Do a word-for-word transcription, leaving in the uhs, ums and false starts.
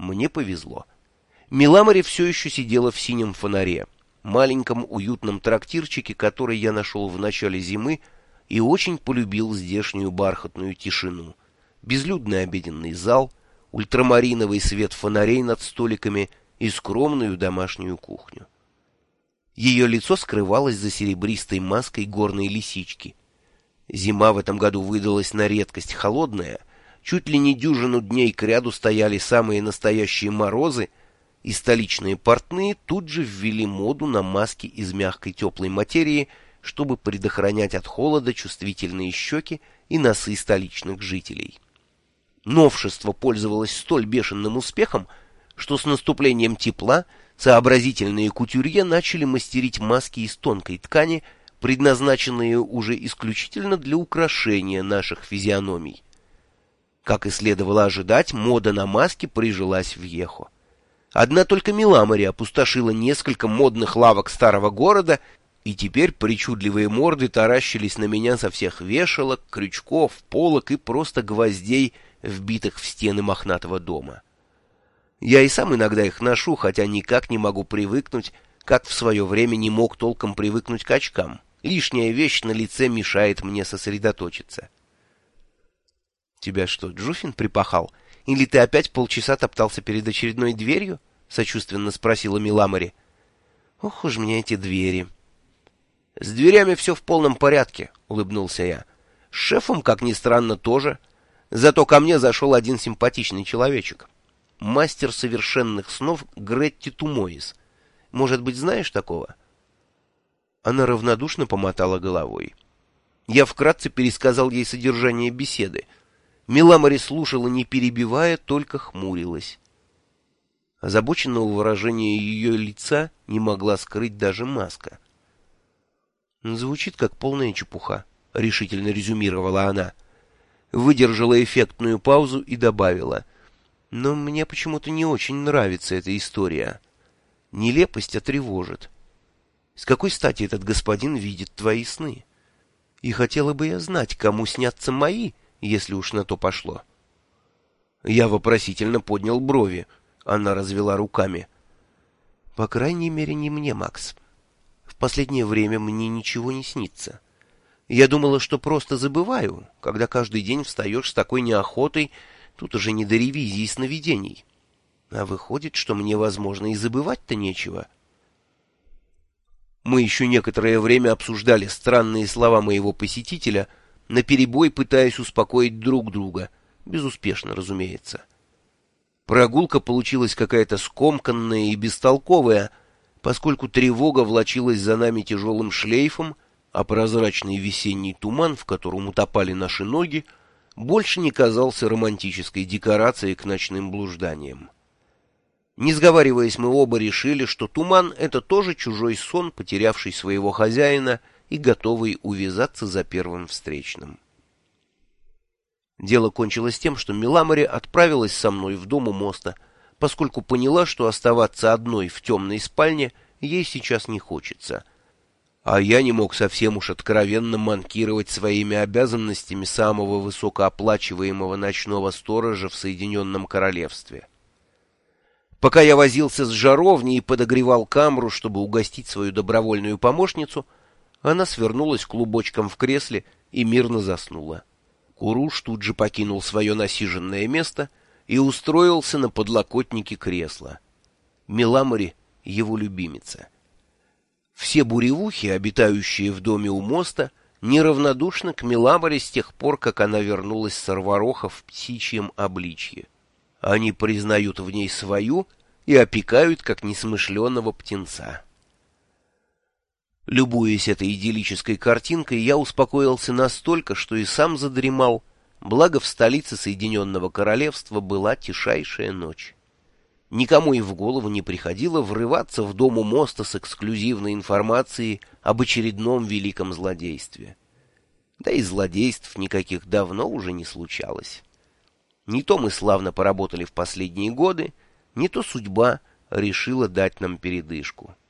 Мне повезло. Миламари все еще сидела в синем фонаре, маленьком уютном трактирчике, который я нашел в начале зимы и очень полюбил здешнюю бархатную тишину. Безлюдный обеденный зал, ультрамариновый свет фонарей над столиками и скромную домашнюю кухню. Ее лицо скрывалось за серебристой маской горной лисички. Зима в этом году выдалась на редкость холодная, чуть ли не дюжину дней кряду стояли самые настоящие морозы, и столичные портные тут же ввели моду на маски из мягкой теплой материи, чтобы предохранять от холода чувствительные щеки и носы столичных жителей. Новшество пользовалось столь бешеным успехом, что с наступлением тепла сообразительные кутюрье начали мастерить маски из тонкой ткани, предназначенные уже исключительно для украшения наших физиономий. Как и следовало ожидать, мода на маски прижилась в Йехо. Одна только Миламари опустошила несколько модных лавок старого города, и теперь причудливые морды таращились на меня со всех вешалок, крючков, полок и просто гвоздей, вбитых в стены мохнатого дома. Я и сам иногда их ношу, хотя никак не могу привыкнуть, как в свое время не мог толком привыкнуть к очкам. Лишняя вещь на лице мешает мне сосредоточиться. — Тебя что, Джуфин припахал? Или ты опять полчаса топтался перед очередной дверью? — сочувственно спросила Миламари. — Ох уж мне эти двери. — С дверями все в полном порядке, — улыбнулся я. — С шефом, как ни странно, тоже. Зато ко мне зашел один симпатичный человечек. Мастер совершенных снов Гретти Тумоис. Может быть, знаешь такого? Она равнодушно помотала головой. Я вкратце пересказал ей содержание беседы. Миламари слушала, не перебивая, только хмурилась. Озабоченного выражения ее лица не могла скрыть даже маска. «Звучит как полная чепуха», — решительно резюмировала она. Выдержала эффектную паузу и добавила. «Но мне почему-то не очень нравится эта история. Нелепость тревожит. С какой стати этот господин видит твои сны? И хотела бы я знать, кому снятся мои, если уж на то пошло». Я вопросительно поднял брови. Она развела руками. «По крайней мере, не мне, Макс. В последнее время мне ничего не снится. Я думала, что просто забываю, когда каждый день встаешь с такой неохотой, тут уже не до ревизии сновидений. А выходит, что мне, возможно, и забывать-то нечего». Мы еще некоторое время обсуждали странные слова моего посетителя, наперебой пытаясь успокоить друг друга, безуспешно, разумеется. Прогулка получилась какая-то скомканная и бестолковая, поскольку тревога влачилась за нами тяжелым шлейфом, а прозрачный весенний туман, в котором утопали наши ноги, больше не казался романтической декорацией к ночным блужданиям. Не сговариваясь, мы оба решили, что туман — это тоже чужой сон, потерявший своего хозяина и готовый увязаться за первым встречным. Дело кончилось тем, что Миламари отправилась со мной в дом у моста, поскольку поняла, что оставаться одной в темной спальне ей сейчас не хочется. А я не мог совсем уж откровенно манкировать своими обязанностями самого высокооплачиваемого ночного сторожа в Соединенном Королевстве. Пока я возился с жаровней и подогревал камру, чтобы угостить свою добровольную помощницу, она свернулась клубочком в кресле и мирно заснула. Куруш тут же покинул свое насиженное место и устроился на подлокотнике кресла. Миламари — его любимица. Все буревухи, обитающие в доме у моста, неравнодушны к Миламари с тех пор, как она вернулась с Арвароха в птичьем обличье. Они признают в ней свою и опекают, как несмышленого птенца. Любуясь этой идиллической картинкой, я успокоился настолько, что и сам задремал, благо в столице Соединенного Королевства была тишайшая ночь. Никому и в голову не приходило врываться в дом у моста с эксклюзивной информацией об очередном великом злодействе. Да и злодейств никаких давно уже не случалось. Не то мы славно поработали в последние годы, не то судьба решила дать нам передышку.